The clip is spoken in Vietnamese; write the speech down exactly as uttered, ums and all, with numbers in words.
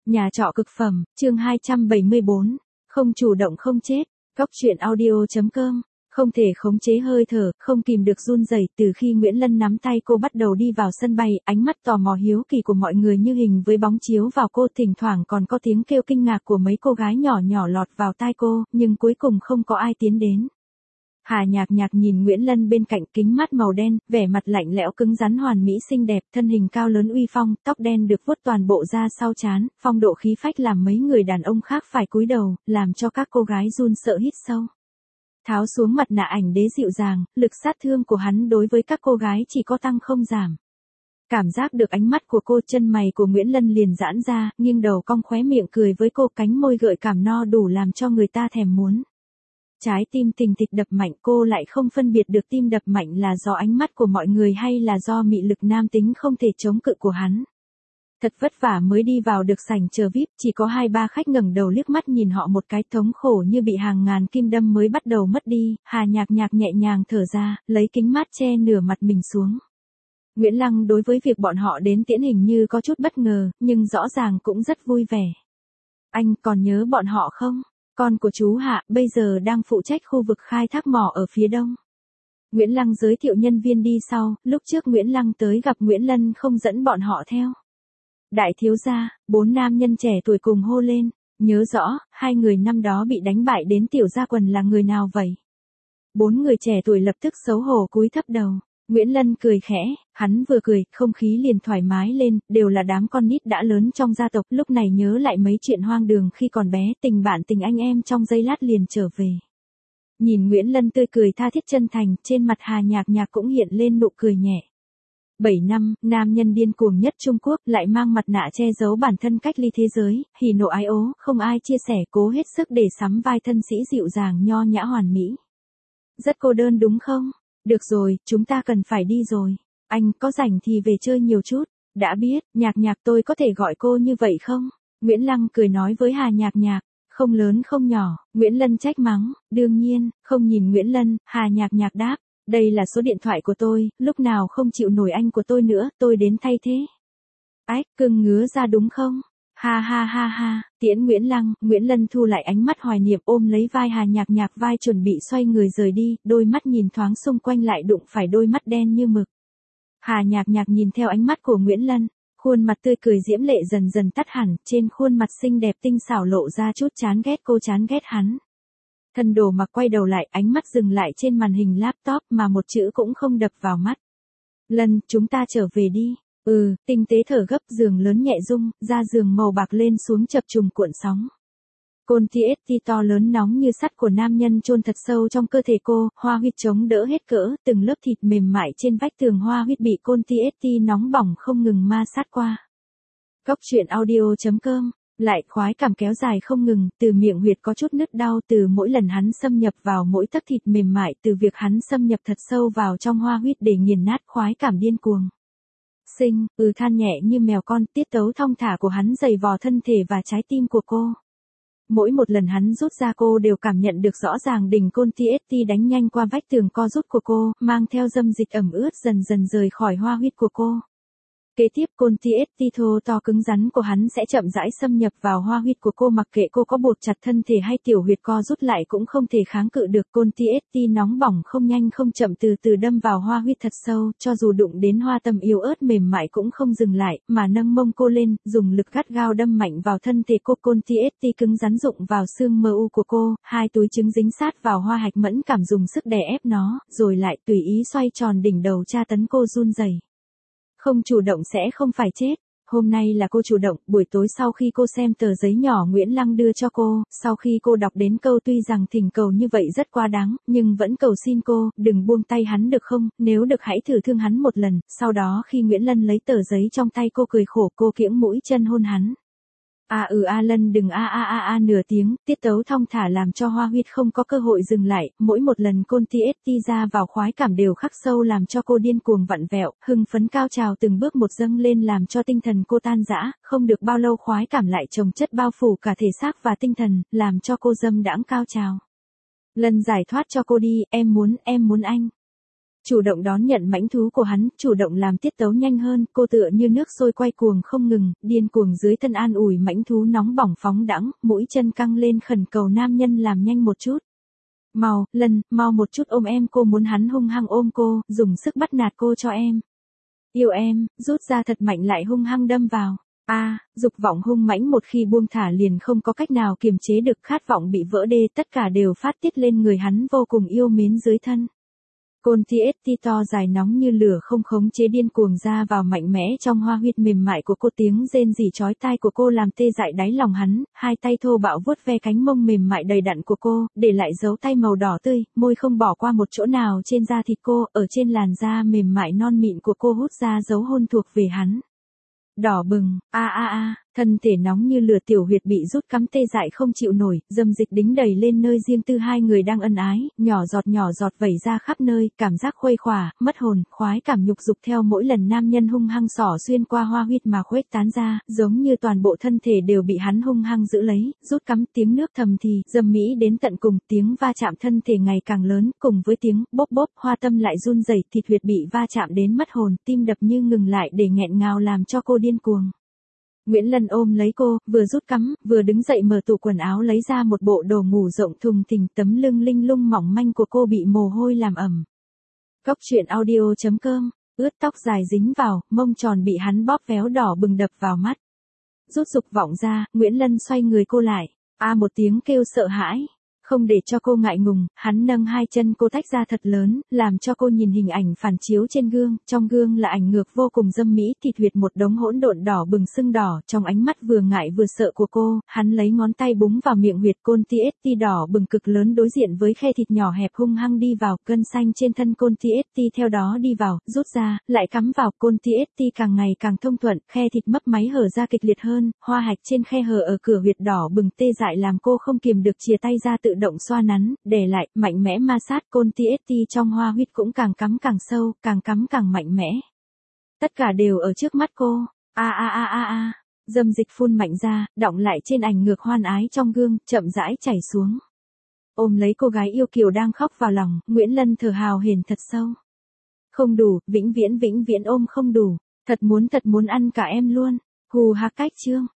Nhà trọ cực phẩm, chương hai trăm bảy mươi bốn, không chủ động không chết, Cóc truyện audio.com, không thể khống chế hơi thở, không kìm được run rẩy. Từ khi Nguyễn Lân nắm tay cô bắt đầu đi vào sân bay, ánh mắt tò mò hiếu kỳ của mọi người như hình với bóng chiếu vào cô, thỉnh thoảng còn có tiếng kêu kinh ngạc của mấy cô gái nhỏ nhỏ lọt vào tai cô, nhưng cuối cùng không có ai tiến đến. Hà Nhạc Nhạc nhìn Nguyễn Lân bên cạnh, kính mắt màu đen, vẻ mặt lạnh lẽo cứng rắn hoàn mỹ xinh đẹp, thân hình cao lớn uy phong, tóc đen được vuốt toàn bộ ra sau trán, phong độ khí phách làm mấy người đàn ông khác phải cúi đầu, làm cho các cô gái run sợ hít sâu. Tháo xuống mặt nạ ảnh đế dịu dàng, lực sát thương của hắn đối với các cô gái chỉ có tăng không giảm. Cảm giác được ánh mắt của cô, chân mày của Nguyễn Lân liền giãn ra, nghiêng đầu cong khóe miệng cười với cô, cánh môi gợi cảm no đủ làm cho người ta thèm muốn. Trái tim tình thịch đập mạnh, cô lại không phân biệt được tim đập mạnh là do ánh mắt của mọi người hay là do mị lực nam tính không thể chống cự của hắn. Thật vất vả mới đi vào được sảnh chờ vi ai pi, chỉ có hai ba khách ngẩng đầu liếc mắt nhìn họ một cái, thống khổ như bị hàng ngàn kim đâm mới bắt đầu mất đi. Hà Nhạc Nhạc nhẹ nhàng thở ra, lấy kính mát che nửa mặt mình xuống. Nguyễn Lăng đối với việc bọn họ đến tiễn hình như có chút bất ngờ, nhưng rõ ràng cũng rất vui vẻ. Anh còn nhớ bọn họ không? Con của chú Hạ, bây giờ đang phụ trách khu vực khai thác mỏ ở phía đông. Nguyễn Lăng giới thiệu nhân viên đi sau, lúc trước Nguyễn Lăng tới gặp Nguyễn Lân không dẫn bọn họ theo. Đại thiếu gia, bốn nam nhân trẻ tuổi cùng hô lên, nhớ rõ, hai người năm đó bị đánh bại đến tiểu gia quần là người nào vậy? Bốn người trẻ tuổi lập tức xấu hổ cúi thấp đầu. Nguyễn Lân cười khẽ, hắn vừa cười, không khí liền thoải mái lên, đều là đám con nít đã lớn trong gia tộc, lúc này nhớ lại mấy chuyện hoang đường khi còn bé, tình bạn tình anh em trong giây lát liền trở về. Nhìn Nguyễn Lân tươi cười tha thiết chân thành, trên mặt Hà Nhạc Nhạc cũng hiện lên nụ cười nhẹ. Bảy năm, nam nhân điên cuồng nhất Trung Quốc, lại mang mặt nạ che giấu bản thân cách ly thế giới, hỉ nộ ái ố, không ai chia sẻ, cố hết sức để sắm vai thân sĩ dịu dàng nho nhã hoàn mỹ. Rất cô đơn đúng không? Được rồi, chúng ta cần phải đi rồi. Anh có rảnh thì về chơi nhiều chút. Đã biết, Nhạc Nhạc tôi có thể gọi cô như vậy không? Nguyễn Lăng cười nói với Hà Nhạc Nhạc. Không lớn không nhỏ, Nguyễn Lân trách mắng. Đương nhiên, không nhìn Nguyễn Lân, Hà Nhạc Nhạc đáp. Đây là số điện thoại của tôi, lúc nào không chịu nổi anh của tôi nữa, tôi đến thay thế. Ách, cưng ngứa ra đúng không? Ha ha ha ha, tiễn Nguyễn Lăng, Nguyễn Lân thu lại ánh mắt hoài niệm, ôm lấy vai Hà Nhạc Nhạc vai chuẩn bị xoay người rời đi, đôi mắt nhìn thoáng xung quanh lại đụng phải đôi mắt đen như mực. Hà Nhạc Nhạc nhìn theo ánh mắt của Nguyễn Lân, khuôn mặt tươi cười diễm lệ dần dần tắt hẳn, trên khuôn mặt xinh đẹp tinh xảo lộ ra chút chán ghét, cô chán ghét hắn. Thân đồ mặc quay đầu lại, ánh mắt dừng lại trên màn hình laptop mà một chữ cũng không đập vào mắt. Lân, chúng ta trở về đi. Ừ, tinh tế thở gấp, giường lớn nhẹ rung, ra giường màu bạc lên xuống chập trùng cuộn sóng. Côn tê ét tê to lớn nóng như sắt của nam nhân chôn thật sâu trong cơ thể cô, hoa huyết chống đỡ hết cỡ, từng lớp thịt mềm mại trên vách tường hoa huyết bị côn tê ét tê nóng bỏng không ngừng ma sát qua. Cóc truyện audio.com, lại khoái cảm kéo dài không ngừng, từ miệng huyệt có chút nứt đau từ mỗi lần hắn xâm nhập vào mỗi tấc thịt mềm mại, từ việc hắn xâm nhập thật sâu vào trong hoa huyết để nghiền nát, khoái cảm điên cuồng. Sinh, ừ than nhẹ như mèo con, tiết tấu thong thả của hắn giày vò thân thể và trái tim của cô. Mỗi một lần hắn rút ra cô đều cảm nhận được rõ ràng đỉnh côn tê ét tê đánh nhanh qua vách tường co rút của cô, mang theo dâm dịch ẩm ướt dần dần rời khỏi hoa huyết của cô. Kế tiếp côn tê ét tê thô to cứng rắn của hắn sẽ chậm rãi xâm nhập vào hoa huyết của cô, mặc kệ cô có buộc chặt thân thể hay tiểu huyệt co rút lại cũng không thể kháng cự được. Côn tê ét tê nóng bỏng không nhanh không chậm từ từ đâm vào hoa huyết thật sâu, cho dù đụng đến hoa tâm yếu ớt mềm mại cũng không dừng lại, mà nâng mông cô lên, dùng lực gắt gao đâm mạnh vào thân thể cô. Côn tê ét tê cứng rắn rụng vào xương mơ u của cô, hai túi trứng dính sát vào hoa hạch mẫn cảm, dùng sức đè ép nó, rồi lại tùy ý xoay tròn đỉnh đầu tra tấn cô run rẩy. Không chủ động sẽ không phải chết. Hôm nay là cô chủ động, buổi tối sau khi cô xem tờ giấy nhỏ Nguyễn Lăng đưa cho cô, sau khi cô đọc đến câu tuy rằng thỉnh cầu như vậy rất quá đáng, nhưng vẫn cầu xin cô, đừng buông tay hắn được không, nếu được hãy thử thương hắn một lần. Sau đó khi Nguyễn Lân lấy tờ giấy trong tay cô cười khổ, cô kiễng mũi chân hôn hắn. À ừ a Lân đừng a a a a nửa tiếng, tiết tấu thong thả làm cho hoa huyết không có cơ hội dừng lại, mỗi một lần côn tê ét tê ra vào khoái cảm đều khắc sâu làm cho cô điên cuồng vặn vẹo, hưng phấn cao trào từng bước một dâng lên làm cho tinh thần cô tan rã, không được bao lâu khoái cảm lại chồng chất bao phủ cả thể xác và tinh thần, làm cho cô dâm đãng cao trào. Lân giải thoát cho cô đi, em muốn, em muốn anh. chủ động đón nhận mãnh thú của hắn, chủ động làm tiết tấu nhanh hơn, cô tựa như nước sôi quay cuồng không ngừng, điên cuồng dưới thân an ủi mãnh thú nóng bỏng phóng đãng, mũi chân căng lên khẩn cầu nam nhân làm nhanh một chút. Mau, lần, mau một chút ôm em, cô muốn hắn hung hăng ôm cô, dùng sức bắt nạt cô cho em. Yêu em, rút ra thật mạnh lại hung hăng đâm vào. A, à, dục vọng hung mãnh một khi buông thả liền không có cách nào kiềm chế được, khát vọng bị vỡ đê, tất cả đều phát tiết lên người hắn vô cùng yêu mến dưới thân. Côn tê ét tê to dài nóng như lửa không khống chế điên cuồng ra vào mạnh mẽ trong hoa huyệt mềm mại của cô, tiếng rên rỉ chói tai của cô làm tê dại đáy lòng hắn, hai tay thô bạo vuốt ve cánh mông mềm mại đầy đặn của cô, để lại dấu tay màu đỏ tươi, môi không bỏ qua một chỗ nào trên da thịt cô, ở trên làn da mềm mại non mịn của cô hút ra dấu hôn thuộc về hắn. Đỏ bừng, a a a, thân thể nóng như lửa, tiểu huyệt bị rút cắm tê dại không chịu nổi, dâm dịch đính đầy lên nơi riêng tư hai người đang ân ái, nhỏ giọt nhỏ giọt vẩy ra khắp nơi, cảm giác khuây khỏa, mất hồn, khoái cảm nhục dục theo mỗi lần nam nhân hung hăng xỏ xuyên qua hoa huyệt mà khuếch tán ra, giống như toàn bộ thân thể đều bị hắn hung hăng giữ lấy, rút cắm tiếng nước thầm thì, dâm mỹ đến tận cùng, tiếng va chạm thân thể ngày càng lớn, cùng với tiếng bốp bốp, hoa tâm lại run rẩy, thịt huyệt bị va chạm đến mất hồn, tim đập như ngừng lại để nghẹn ngào làm cho cô điên cuồng. Nguyễn Lân ôm lấy cô, vừa rút cắm, vừa đứng dậy mở tủ quần áo lấy ra một bộ đồ ngủ rộng thùng thình, tấm lưng linh lung mỏng manh của cô bị mồ hôi làm ẩm. Cóc truyện audio chấm com, ướt tóc dài dính vào, mông tròn bị hắn bóp véo đỏ bừng đập vào mắt. Rút dục vọng ra, Nguyễn Lân xoay người cô lại, a một tiếng kêu sợ hãi. Không để cho cô ngại ngùng, hắn nâng hai chân cô tách ra thật lớn, làm cho cô nhìn hình ảnh phản chiếu trên gương, trong gương là ảnh ngược vô cùng dâm mỹ, thịt huyệt một đống hỗn độn đỏ bừng sưng đỏ, trong ánh mắt vừa ngại vừa sợ của cô, hắn lấy ngón tay búng vào miệng huyệt côn tê ét tê đỏ bừng cực lớn đối diện với khe thịt nhỏ hẹp hung hăng đi vào, gân xanh trên thân côn tê ét tê theo đó đi vào, rút ra, lại cắm vào, côn tê ét tê càng ngày càng thông thuận, khe thịt mấp máy hở ra kịch liệt hơn, hoa hạch trên khe hở ở cửa huyệt đỏ bừng tê dại làm cô không kiềm được chìa tay ra tự động xoa nắn, để lại, mạnh mẽ ma sát, côn tê ét tê trong hoa huyết cũng càng cắm càng sâu, càng cắm càng mạnh mẽ. Tất cả đều ở trước mắt cô, a a a a a, dâm dịch phun mạnh ra, đọng lại trên ảnh ngược hoan ái trong gương, chậm rãi chảy xuống. Ôm lấy cô gái yêu kiều đang khóc vào lòng, Nguyễn Lân thở hào hển thật sâu. Không đủ, vĩnh viễn vĩnh viễn ôm không đủ, thật muốn thật muốn ăn cả em luôn, hù hạc cách chương.